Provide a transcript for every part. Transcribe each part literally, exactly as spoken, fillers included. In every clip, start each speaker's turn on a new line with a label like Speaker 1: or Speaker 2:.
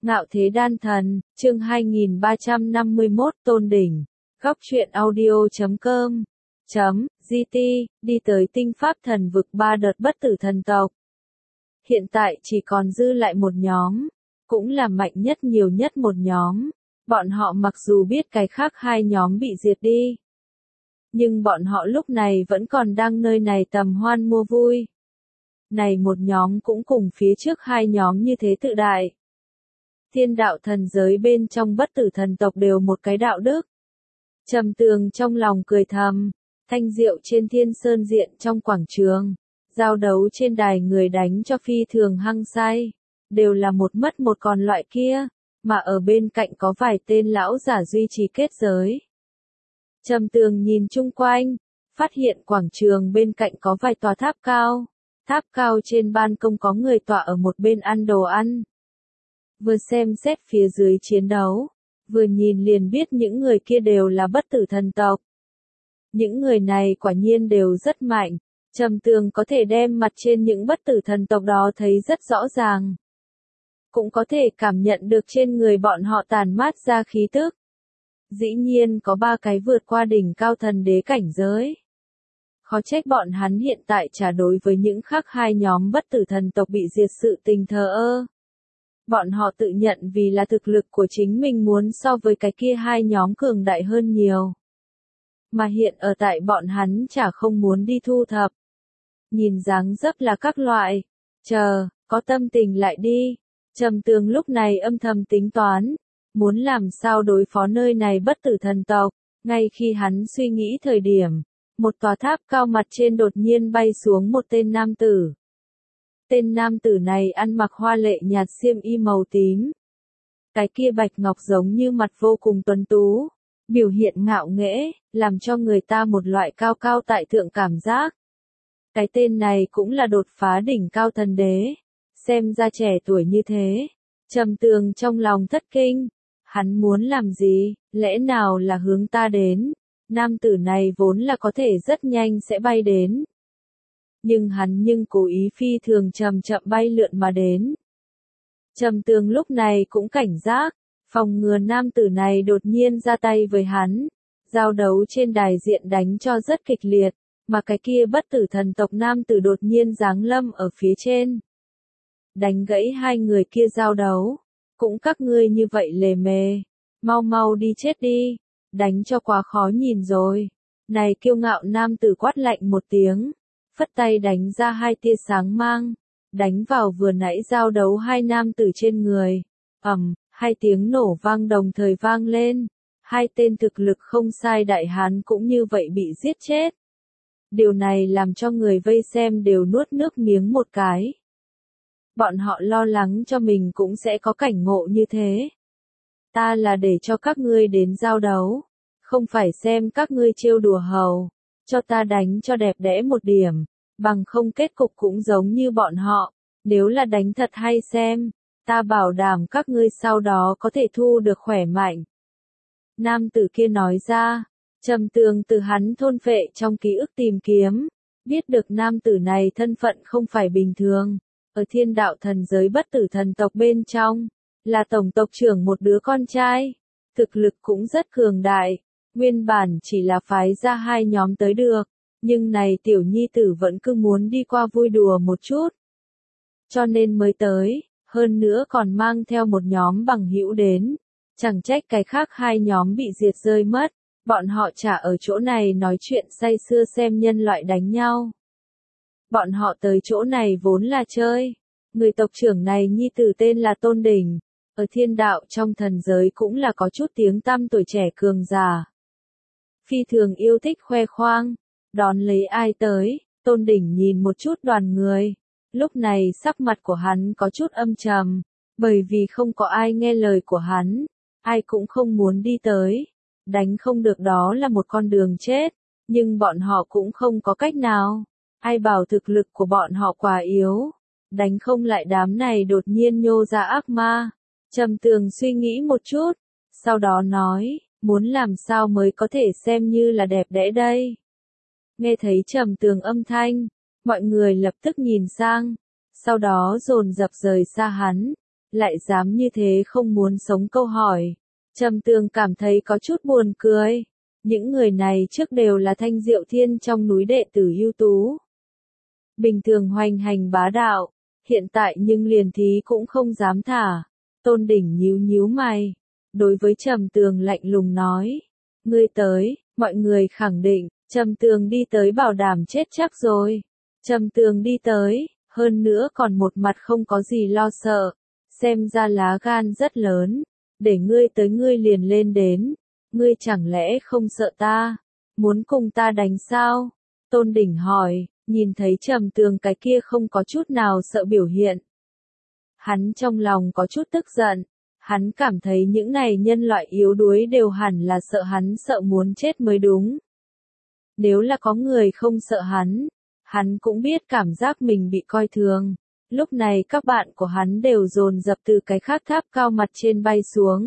Speaker 1: Ngạo Thế Đan Thần, chương hai nghìn ba trăm năm mươi mốt Tôn Đỉnh, góc truyện audio chấm com, chấm, gt, đi tới tinh pháp thần vực ba đợt bất tử thần tộc. Hiện tại chỉ còn dư lại một nhóm, cũng là mạnh nhất nhiều nhất một nhóm. Bọn họ mặc dù biết cái khác hai nhóm bị diệt đi, nhưng bọn họ lúc này vẫn còn đang nơi này tầm hoan mua vui. Này một nhóm cũng cùng phía trước hai nhóm như thế tự đại. Thiên đạo thần giới bên trong bất tử thần tộc đều một cái đạo đức. Trầm Tường trong lòng cười thầm, thanh diệu trên thiên sơn diện trong quảng trường, giao đấu trên đài người đánh cho phi thường hăng say, đều là một mất một còn loại kia, mà ở bên cạnh có vài tên lão giả duy trì kết giới. Trầm Tường nhìn chung quanh, phát hiện quảng trường bên cạnh có vài tòa tháp cao, tháp cao trên ban công có người tọa ở một bên ăn đồ ăn. Vừa xem xét phía dưới chiến đấu, vừa nhìn liền biết những người kia đều là bất tử thần tộc. Những người này quả nhiên đều rất mạnh, Trầm Tường có thể đem mặt trên những bất tử thần tộc đó thấy rất rõ ràng. Cũng có thể cảm nhận được trên người bọn họ tàn mát ra khí tức. Dĩ nhiên có ba cái vượt qua đỉnh cao thần đế cảnh giới. Khó trách bọn hắn hiện tại trả đối với những khác hai nhóm bất tử thần tộc bị diệt sự tình thờ ơ. Bọn họ tự nhận vì là thực lực của chính mình muốn so với cái kia hai nhóm cường đại hơn nhiều. Mà hiện ở tại bọn hắn chả không muốn đi thu thập. Nhìn dáng dấp là các loại. Chờ, có tâm tình lại đi. Trầm Tường lúc này âm thầm tính toán. Muốn làm sao đối phó nơi này bất tử thần tộc. Ngay khi hắn suy nghĩ thời điểm, một tòa tháp cao mặt trên đột nhiên bay xuống một tên nam tử. Tên nam tử này ăn mặc hoa lệ nhạt xiêm y màu tím. Cái kia bạch ngọc giống như mặt vô cùng tuấn tú, biểu hiện ngạo nghễ, làm cho người ta một loại cao cao tại thượng cảm giác. Cái tên này cũng là đột phá đỉnh cao thần đế, xem ra trẻ tuổi như thế. Trầm Tường trong lòng thất kinh, hắn muốn làm gì, lẽ nào là hướng ta đến? Nam tử này vốn là có thể rất nhanh sẽ bay đến. Nhưng hắn nhưng cố ý phi thường chậm chậm bay lượn mà đến. Trầm Tường lúc này cũng cảnh giác, phòng ngừa nam tử này đột nhiên ra tay với hắn. Giao đấu trên đài diện đánh cho rất kịch liệt, mà cái kia bất tử thần tộc nam tử đột nhiên giáng lâm ở phía trên. Đánh gãy hai người kia giao đấu, cũng các ngươi như vậy lề mề, mau mau đi chết đi, đánh cho quá khó nhìn rồi. Này kiêu ngạo nam tử quát lạnh một tiếng. Phất tay đánh ra hai tia sáng mang, đánh vào vừa nãy giao đấu hai nam tử trên người. Ầm, hai tiếng nổ vang đồng thời vang lên, hai tên thực lực không sai đại hán cũng như vậy bị giết chết. Điều này làm cho người vây xem đều nuốt nước miếng một cái. Bọn họ lo lắng cho mình cũng sẽ có cảnh ngộ như thế. Ta là để cho các ngươi đến giao đấu, không phải xem các ngươi trêu đùa hầu. Cho ta đánh cho đẹp đẽ một điểm, bằng không kết cục cũng giống như bọn họ, nếu là đánh thật hay xem, ta bảo đảm các ngươi sau đó có thể thu được khỏe mạnh. Nam tử kia nói ra, Trầm Tường từ hắn thôn phệ trong ký ức tìm kiếm, biết được nam tử này thân phận không phải bình thường, ở thiên đạo thần giới bất tử thần tộc bên trong, là tổng tộc trưởng một đứa con trai, thực lực cũng rất cường đại. Nguyên bản chỉ là phái ra hai nhóm tới được, nhưng này tiểu nhi tử vẫn cứ muốn đi qua vui đùa một chút. Cho nên mới tới, hơn nữa còn mang theo một nhóm bằng hữu đến. Chẳng trách cái khác hai nhóm bị diệt rơi mất, bọn họ chả ở chỗ này nói chuyện say sưa xem nhân loại đánh nhau. Bọn họ tới chỗ này vốn là chơi. Người tộc trưởng này nhi tử tên là Tôn Đỉnh, ở thiên đạo trong thần giới cũng là có chút tiếng tăm tuổi trẻ cường giả. Phi thường yêu thích khoe khoang, đón lấy ai tới, Tôn Đỉnh nhìn một chút đoàn người, lúc này sắc mặt của hắn có chút âm trầm, bởi vì không có ai nghe lời của hắn, ai cũng không muốn đi tới, đánh không được đó là một con đường chết, nhưng bọn họ cũng không có cách nào, ai bảo thực lực của bọn họ quá yếu, đánh không lại đám này đột nhiên nhô ra ác ma. Trầm Tường suy nghĩ một chút, sau đó nói, muốn làm sao mới có thể xem như là đẹp đẽ đây. Nghe thấy Trầm Tường âm thanh, mọi người lập tức nhìn sang, sau đó dồn dập rời xa hắn, lại dám như thế không muốn sống câu hỏi. Trầm Tường cảm thấy có chút buồn cười. Những người này trước đều là Thanh Diệu Thiên trong núi đệ tử ưu tú. Bình thường hoành hành bá đạo, hiện tại nhưng liền thí cũng không dám thả. Tôn Đỉnh nhíu nhíu mày, đối với Trầm Tường lạnh lùng nói, ngươi tới, mọi người khẳng định, Trầm Tường đi tới bảo đảm chết chắc rồi. Trầm Tường đi tới, hơn nữa còn một mặt không có gì lo sợ, xem ra lá gan rất lớn, để ngươi tới ngươi liền lên đến, ngươi chẳng lẽ không sợ ta, muốn cùng ta đánh sao? Tôn Đỉnh hỏi, nhìn thấy Trầm Tường cái kia không có chút nào sợ biểu hiện. Hắn trong lòng có chút tức giận, hắn cảm thấy những này nhân loại yếu đuối đều hẳn là sợ hắn sợ muốn chết mới đúng. Nếu là có người không sợ hắn, hắn cũng biết cảm giác mình bị coi thường. Lúc này các bạn của hắn đều dồn dập từ cái khác tháp cao mặt trên bay xuống.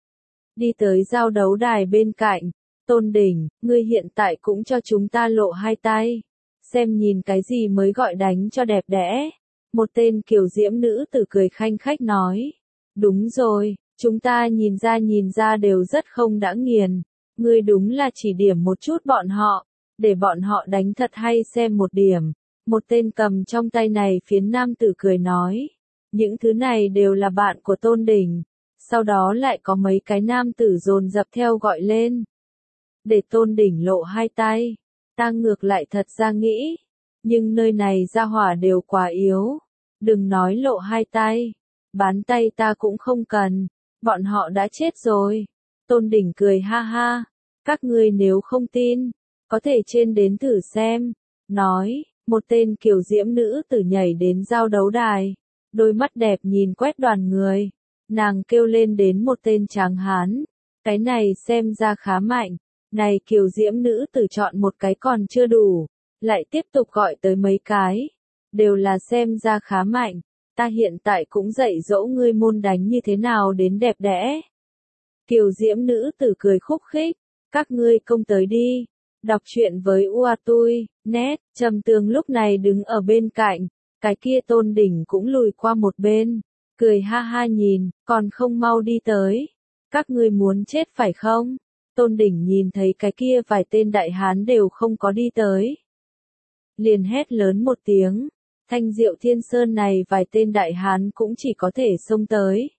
Speaker 1: Đi tới giao đấu đài bên cạnh, Tôn Đỉnh, ngươi hiện tại cũng cho chúng ta lộ hai tay. Xem nhìn cái gì mới gọi đánh cho đẹp đẽ. Một tên kiều diễm nữ tử cười khanh khách nói. Đúng rồi, chúng ta nhìn ra nhìn ra đều rất không đã nghiền. Ngươi đúng là chỉ điểm một chút bọn họ, để bọn họ đánh thật hay xem một điểm. Một tên cầm trong tay này phiến nam tử cười nói. Những thứ này đều là bạn của Tôn Đỉnh. Sau đó lại có mấy cái nam tử dồn dập theo gọi lên. Để Tôn Đỉnh lộ hai tay. Ta ngược lại thật ra nghĩ. Nhưng nơi này ra hỏa đều quá yếu. Đừng nói lộ hai tay. Bán tay ta cũng không cần. Bọn họ đã chết rồi. Tôn Đỉnh cười ha ha. Các ngươi nếu không tin, có thể trên đến thử xem. Nói, một tên kiều diễm nữ tử nhảy đến giao đấu đài. Đôi mắt đẹp nhìn quét đoàn người. Nàng kêu lên đến một tên tráng hán. Cái này xem ra khá mạnh. Này kiều diễm nữ tử chọn một cái còn chưa đủ. Lại tiếp tục gọi tới mấy cái. Đều là xem ra khá mạnh. Ta hiện tại cũng dạy dỗ ngươi môn đánh như thế nào đến đẹp đẽ. Kiều diễm nữ tử cười khúc khích. Các ngươi công tới đi. Đọc truyện với ua tui, net. Trầm Tường lúc này đứng ở bên cạnh. Cái kia Tôn Đỉnh cũng lùi qua một bên. Cười ha ha nhìn, còn không mau đi tới. Các ngươi muốn chết phải không? Tôn Đỉnh nhìn thấy cái kia vài tên đại hán đều không có đi tới. Liền hét lớn một tiếng. Thanh Diệu Thiên Sơn này vài tên đại hán cũng chỉ có thể xông tới.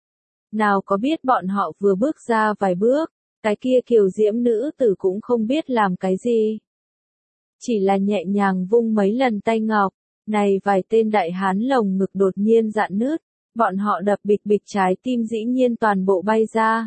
Speaker 1: Nào có biết bọn họ vừa bước ra vài bước, cái kia kiều diễm nữ tử cũng không biết làm cái gì. Chỉ là nhẹ nhàng vung mấy lần tay ngọc, này vài tên đại hán lồng ngực đột nhiên dạn nứt, bọn họ đập bịch bịch trái tim dĩ nhiên toàn bộ bay ra.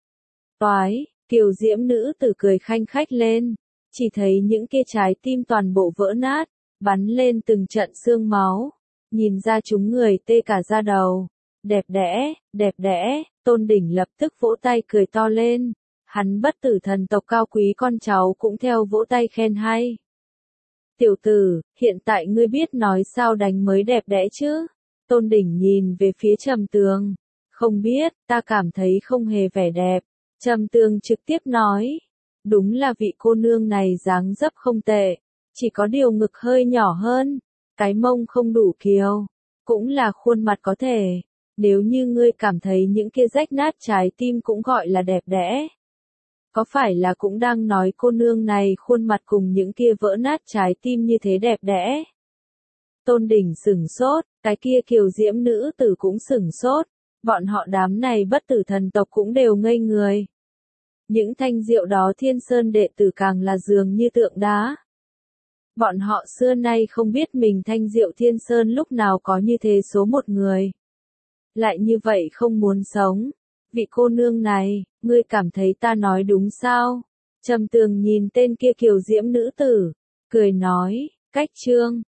Speaker 1: Toái, kiều diễm nữ tử cười khanh khách lên, chỉ thấy những kia trái tim toàn bộ vỡ nát, bắn lên từng trận xương máu, nhìn ra chúng người tê cả da đầu. Đẹp đẽ, đẹp đẽ, Tôn Đỉnh lập tức vỗ tay cười to lên, hắn bất tử thần tộc cao quý con cháu cũng theo vỗ tay khen hay. Tiểu tử, hiện tại ngươi biết nói sao đánh mới đẹp đẽ chứ? Tôn Đỉnh nhìn về phía Trầm Tường. Không biết, ta cảm thấy không hề vẻ đẹp. Trầm Tường trực tiếp nói. Đúng là vị cô nương này dáng dấp không tệ. Chỉ có điều ngực hơi nhỏ hơn. Cái mông không đủ kiều. Cũng là khuôn mặt có thể. Nếu như ngươi cảm thấy những kia rách nát trái tim cũng gọi là đẹp đẽ. Có phải là cũng đang nói cô nương này khuôn mặt cùng những kia vỡ nát trái tim như thế đẹp đẽ? Tôn Đỉnh sửng sốt, cái kia kiều diễm nữ tử cũng sửng sốt, bọn họ đám này bất tử thần tộc cũng đều ngây người. Những thanh diệu đó Thiên Sơn đệ tử càng là dường như tượng đá. Bọn họ xưa nay không biết mình Thanh Diệu Thiên Sơn lúc nào có như thế số một người. Lại như vậy không muốn sống. Vị cô nương này, ngươi cảm thấy ta nói đúng sao? Trầm Tường nhìn tên kia kiều diễm nữ tử, cười nói, cách chương.